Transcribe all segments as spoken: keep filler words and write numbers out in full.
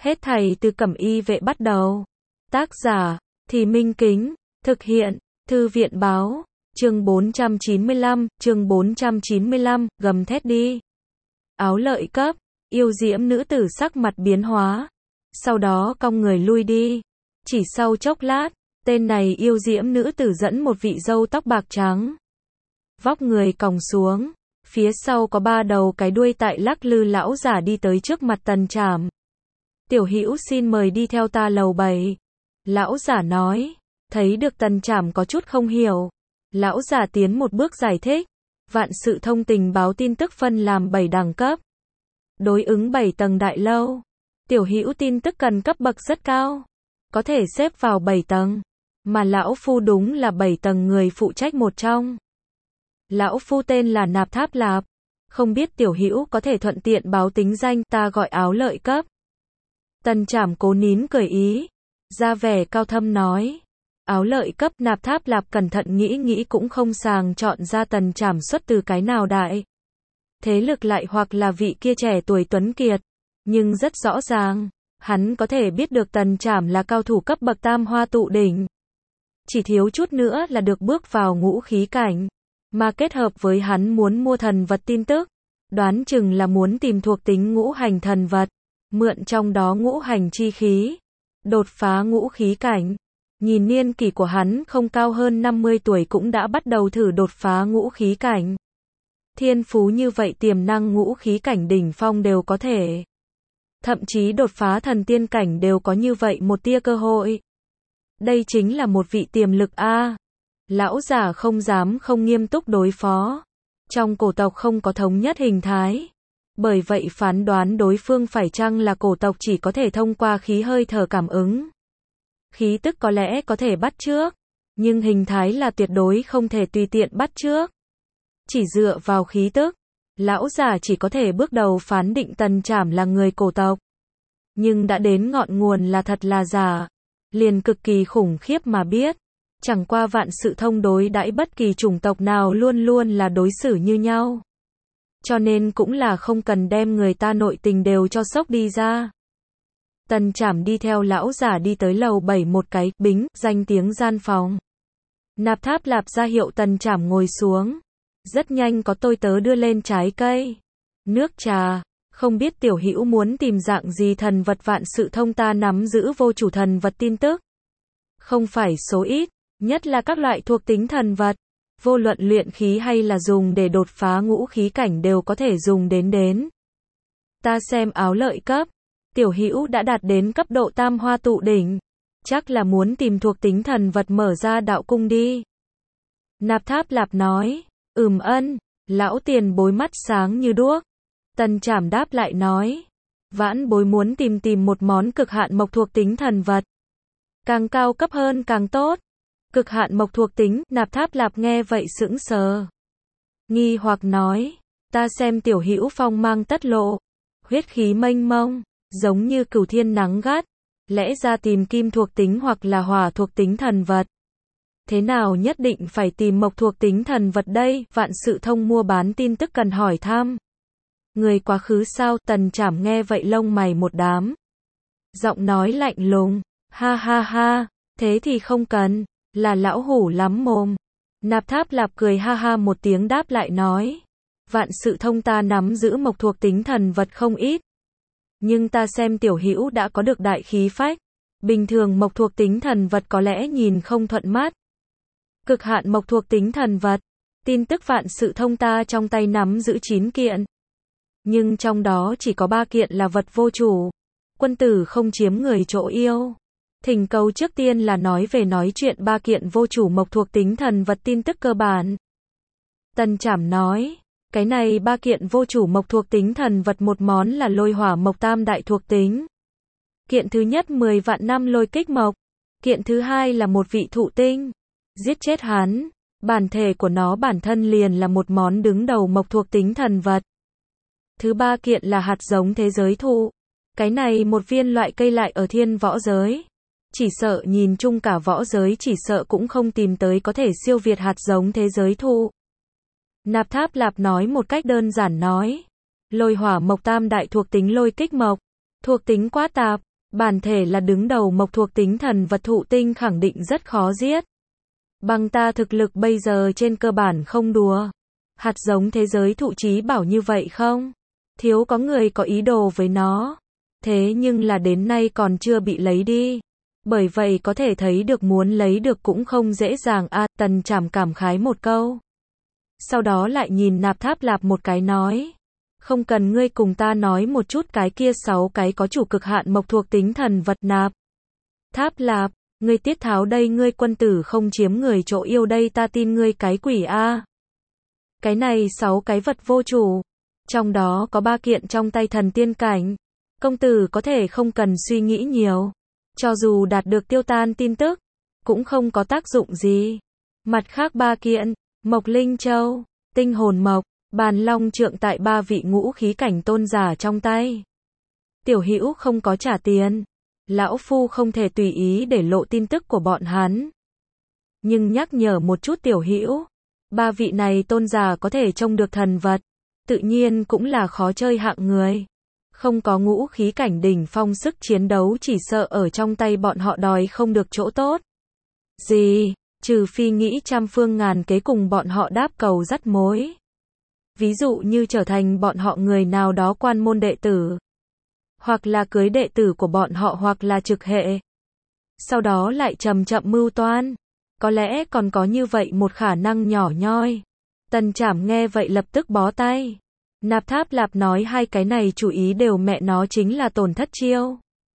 Hết thảy từ Cẩm Y Vệ bắt đầu. Tác giả, Thì Minh Kính, thực hiện, Thư viện báo, chương bốn trăm chín mươi lăm, chương bốn trăm chín mươi lăm, gầm thét đi. Áo lợi cấp, yêu diễm nữ tử sắc mặt biến hóa, sau đó cong người lui đi. Chỉ sau chốc lát, tên này yêu diễm nữ tử dẫn một vị dâu tóc bạc trắng, vóc người còng xuống, phía sau có ba đầu cái đuôi tại lắc lư lão giả đi tới trước mặt Tần Trảm. Tiểu hữu xin mời đi theo ta lầu bảy. Lão giả nói, thấy được Tần Trảm có chút không hiểu. Lão giả tiến một bước giải thích, vạn sự thông tình báo tin tức phân làm bảy đẳng cấp. Đối ứng bảy tầng đại lâu. Tiểu hữu tin tức cần cấp bậc rất cao, có thể xếp vào bảy tầng, mà lão phu đúng là bảy tầng người phụ trách một trong. Lão phu tên là Nạp Tháp Lạp, không biết tiểu hữu có thể thuận tiện báo tính danh, ta gọi áo lợi cấp. Tần Trảm cố nín cười ý, ra vẻ cao thâm nói. Áo lợi cấp. Nạp Tháp Lạp cẩn thận nghĩ nghĩ cũng không sàng chọn ra Tần Trảm xuất từ cái nào đại thế lực lại hoặc là vị kia trẻ tuổi tuấn kiệt, nhưng rất rõ ràng, hắn có thể biết được Tần Trảm là cao thủ cấp bậc tam hoa tụ đỉnh. Chỉ thiếu chút nữa là được bước vào ngũ khí cảnh, mà kết hợp với hắn muốn mua thần vật tin tức, đoán chừng là muốn tìm thuộc tính ngũ hành thần vật, mượn trong đó ngũ hành chi khí, đột phá ngũ khí cảnh. Nhìn niên kỷ của hắn không cao hơn năm mươi tuổi cũng đã bắt đầu thử đột phá ngũ khí cảnh. Thiên phú như vậy tiềm năng ngũ khí cảnh đỉnh phong đều có thể. Thậm chí đột phá thần tiên cảnh đều có như vậy một tia cơ hội. Đây chính là một vị tiềm lực A. Lão giả không dám không nghiêm túc đối phó. Trong cổ tộc không có thống nhất hình thái. Bởi vậy phán đoán đối phương phải chăng là cổ tộc chỉ có thể thông qua khí hơi thở cảm ứng. Khí tức có lẽ có thể bắt chước, nhưng hình thái là tuyệt đối không thể tùy tiện bắt chước. Chỉ dựa vào khí tức, lão già chỉ có thể bước đầu phán định Tần Trảm là người cổ tộc. Nhưng đã đến ngọn nguồn là thật là giả, liền cực kỳ khủng khiếp mà biết. Chẳng qua vạn sự thông đối đãi bất kỳ chủng tộc nào luôn luôn là đối xử như nhau. Cho nên cũng là không cần đem người ta nội tình đều cho sốc đi ra. Tần Trảm đi theo lão giả đi tới lầu bảy một cái, bính, danh tiếng gian phòng. Nạp Tháp Lạp ra hiệu Tần Trảm ngồi xuống. Rất nhanh có tôi tớ đưa lên trái cây, nước trà, không biết tiểu hữu muốn tìm dạng gì thần vật. Vạn sự thông ta nắm giữ vô chủ thần vật tin tức. Không phải số ít, nhất là các loại thuộc tính thần vật, vô luận luyện khí hay là dùng để đột phá ngũ khí cảnh đều có thể dùng đến đến. Ta xem áo lợi cấp. Tiểu hữu đã đạt đến cấp độ tam hoa tụ đỉnh, chắc là muốn tìm thuộc tính thần vật mở ra đạo cung đi. Nạp Tháp Lạp nói, ừm ân, lão tiền bối mắt sáng như đuốc. Tần Trảm đáp lại nói, vãn bối muốn tìm tìm một món cực hạn mộc thuộc tính thần vật. Càng cao cấp hơn càng tốt. Cực hạn mộc thuộc tính. Nạp Tháp Lạp nghe vậy sững sờ, nghi hoặc nói, ta xem tiểu hữu phong mang tất lộ, huyết khí mênh mông, giống như cửu thiên nắng gắt, lẽ ra tìm kim thuộc tính hoặc là hỏa thuộc tính thần vật. Thế nào nhất định phải tìm mộc thuộc tính thần vật đây? Vạn sự thông mua bán tin tức cần hỏi thăm. Người quá khứ sao? Tần Trảm nghe vậy lông mày một đám, giọng nói lạnh lùng, ha ha ha, thế thì không cần, là lão hủ lắm mồm. Nạp Tháp Lạp cười ha ha một tiếng đáp lại nói, vạn sự thông ta nắm giữ mộc thuộc tính thần vật không ít. Nhưng ta xem tiểu hữu đã có được đại khí phách, bình thường mộc thuộc tính thần vật có lẽ nhìn không thuận mắt. Cực hạn mộc thuộc tính thần vật, tin tức vạn sự thông ta trong tay nắm giữ chín kiện. Nhưng trong đó chỉ có ba kiện là vật vô chủ, quân tử không chiếm người chỗ yêu. Thỉnh cầu trước tiên là nói về nói chuyện ba kiện vô chủ mộc thuộc tính thần vật tin tức cơ bản. Tần Trảm nói, cái này ba kiện vô chủ mộc thuộc tính thần vật một món là lôi hỏa mộc tam đại thuộc tính. Kiện thứ nhất mười vạn năm lôi kích mộc. Kiện thứ hai là một vị thụ tinh. Giết chết hắn, bản thể của nó bản thân liền là một món đứng đầu mộc thuộc tính thần vật. Thứ ba kiện là hạt giống thế giới thụ. Cái này một viên loại cây lại ở thiên võ giới. Chỉ sợ nhìn chung cả võ giới chỉ sợ cũng không tìm tới có thể siêu việt hạt giống thế giới thụ. Nạp Tháp Lạp nói một cách đơn giản nói, lôi hỏa mộc tam đại thuộc tính lôi kích mộc, thuộc tính quá tạp, Bản thể là đứng đầu mộc thuộc tính thần vật thụ tinh khẳng định rất khó giết. Bằng ta thực lực bây giờ trên cơ bản không đùa. Hạt giống thế giới thụ chí bảo như vậy không? Thiếu có người có ý đồ với nó. Thế nhưng là đến nay còn chưa bị lấy đi. Bởi vậy có thể thấy được muốn lấy được cũng không dễ dàng a. À, Tần Trảm cảm khái một câu. Sau đó lại nhìn Nạp Tháp Lạp một cái nói. Không cần ngươi cùng ta nói một chút cái kia sáu cái có chủ cực hạn mộc thuộc tính thần vật. Nạp Tháp Lạp, ngươi tiết tháo đây, ngươi quân tử không chiếm người chỗ yêu đây, ta tin ngươi cái quỷ a. Cái này sáu cái vật vô chủ, trong đó có ba kiện trong tay thần tiên cảnh. Công tử có thể không cần suy nghĩ nhiều, cho dù đạt được tiêu tan tin tức, cũng không có tác dụng gì. Mặt khác ba kiện, Mộc Linh Châu, Tinh Hồn Mộc, Bàn Long Trượng tại ba vị ngũ khí cảnh tôn giả trong tay. Tiểu Hữu không có trả tiền, lão phu không thể tùy ý để lộ tin tức của bọn hắn. Nhưng nhắc nhở một chút Tiểu Hữu, ba vị này tôn giả có thể trông được thần vật, tự nhiên cũng là khó chơi hạng người. Không có ngũ khí cảnh đỉnh phong sức chiến đấu, chỉ sợ ở trong tay bọn họ đòi không được chỗ tốt gì, trừ phi nghĩ trăm phương ngàn kế cùng bọn họ đáp cầu dắt mối. Ví dụ như trở thành bọn họ người nào đó quan môn đệ tử, hoặc là cưới đệ tử của bọn họ, hoặc là trực hệ. Sau đó lại chậm chậm mưu toan. Có lẽ còn có như vậy một khả năng nhỏ nhoi. Tần Trảm nghe vậy lập tức bó tay. Nạp Tháp Lạp nói hai cái này chủ ý đều mẹ nó chính là tổn thất chiêu.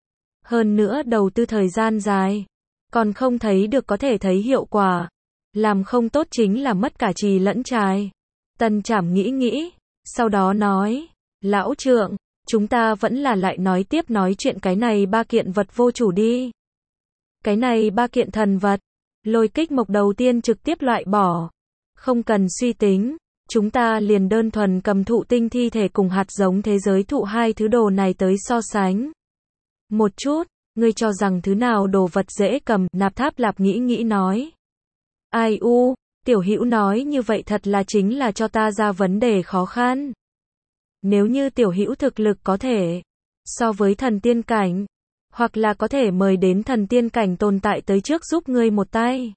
Hơn nữa đầu tư thời gian dài, còn không thấy được có thể thấy hiệu quả. Làm không tốt chính là mất cả trì lẫn trài. Tần Trảm nghĩ nghĩ, sau đó nói, lão trượng, chúng ta vẫn là lại nói tiếp nói chuyện cái này ba kiện vật vô chủ đi. Cái này ba kiện thần vật, lôi kích mộc đầu tiên trực tiếp loại bỏ. Không cần suy tính, chúng ta liền đơn thuần cầm thụ tinh thi thể cùng hạt giống thế giới thụ hai thứ đồ này tới so sánh. Một chút, ngươi cho rằng thứ nào đồ vật dễ cầm? Nạp Tháp Lạp nghĩ nghĩ nói. Ai u, Tiểu Hữu nói như vậy thật là chính là cho ta ra vấn đề khó khăn. Nếu như Tiểu Hữu thực lực có thể so với thần tiên cảnh, hoặc là có thể mời đến thần tiên cảnh tồn tại tới trước giúp ngươi một tay,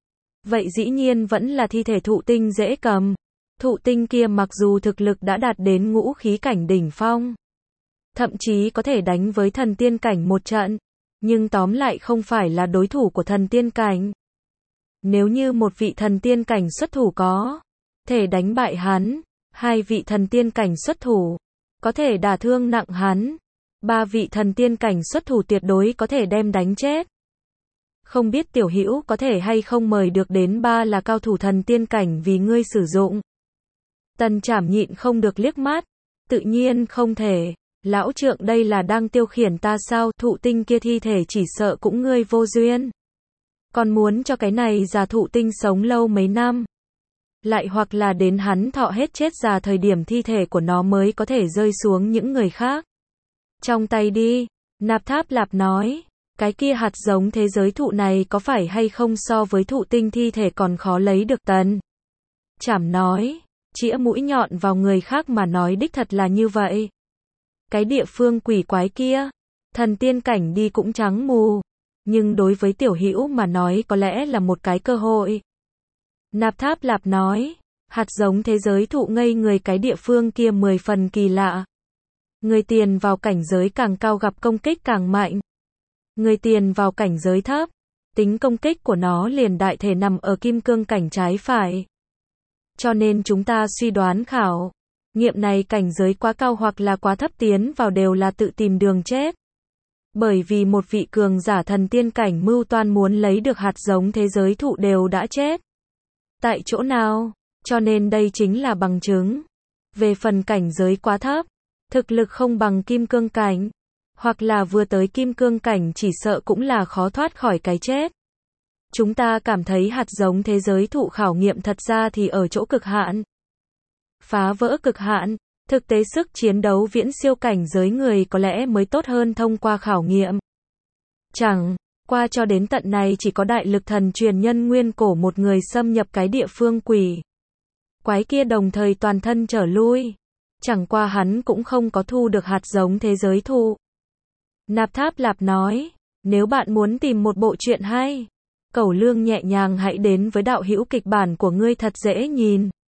vậy dĩ nhiên vẫn là thi thể thụ tinh dễ cầm. Thụ tinh kia mặc dù thực lực đã đạt đến ngũ khí cảnh đỉnh phong, thậm chí có thể đánh với thần tiên cảnh một trận, nhưng tóm lại không phải là đối thủ của thần tiên cảnh. Nếu như một vị thần tiên cảnh xuất thủ có thể đánh bại hắn, hai vị thần tiên cảnh xuất thủ có thể đả thương nặng hắn, ba vị thần tiên cảnh xuất thủ tuyệt đối có thể đem đánh chết. Không biết Tiểu Hữu có thể hay không mời được đến ba là cao thủ thần tiên cảnh vì ngươi sử dụng. Tần Trảm nhịn không được liếc mắt, tự nhiên không thể. Lão trượng đây là đang tiêu khiển ta sao? Thụ tinh kia thi thể chỉ sợ cũng ngươi vô duyên. Còn muốn cho cái này già thụ tinh sống lâu mấy năm, lại hoặc là đến hắn thọ hết chết già thời điểm thi thể của nó mới có thể rơi xuống những người khác trong tay đi. Nạp Tháp Lạp nói, cái kia hạt giống thế giới thụ này có phải hay không so với thụ tinh thi thể còn khó lấy được? Tần Trảm nói, chĩa mũi nhọn vào người khác mà nói đích thật là như vậy. Cái địa phương quỷ quái kia, thần tiên cảnh đi cũng trắng mù, nhưng đối với Tiểu Hữu mà nói có lẽ là một cái cơ hội. Nạp Tháp Lạp nói, hạt giống thế giới thụ ngây người cái địa phương kia mười phần kỳ lạ. Người tiền vào cảnh giới càng cao gặp công kích càng mạnh. Người tiền vào cảnh giới thấp, tính công kích của nó liền đại thể nằm ở kim cương cảnh trái phải. Cho nên chúng ta suy đoán khảo nghiệm này cảnh giới quá cao hoặc là quá thấp tiến vào đều là tự tìm đường chết. Bởi vì một vị cường giả thần tiên cảnh mưu toan muốn lấy được hạt giống thế giới thụ đều đã chết tại chỗ nào, cho nên đây chính là bằng chứng. Về phần cảnh giới quá thấp, thực lực không bằng kim cương cảnh, hoặc là vừa tới kim cương cảnh chỉ sợ cũng là khó thoát khỏi cái chết. Chúng ta cảm thấy hạt giống thế giới thụ khảo nghiệm thật ra thì ở chỗ cực hạn. Phá vỡ cực hạn, thực tế sức chiến đấu viễn siêu cảnh giới người có lẽ mới tốt hơn thông qua khảo nghiệm. Chẳng qua cho đến tận này chỉ có đại lực thần truyền nhân nguyên cổ một người xâm nhập cái địa phương quỷ quái kia đồng thời toàn thân trở lui. Chẳng qua hắn cũng không có thu được hạt giống thế giới thụ. Nạp Tháp Lạp nói, nếu bạn muốn tìm một bộ truyện hay, Cẩu Lương nhẹ nhàng hãy đến với đạo hữu kịch bản của ngươi thật dễ nhìn.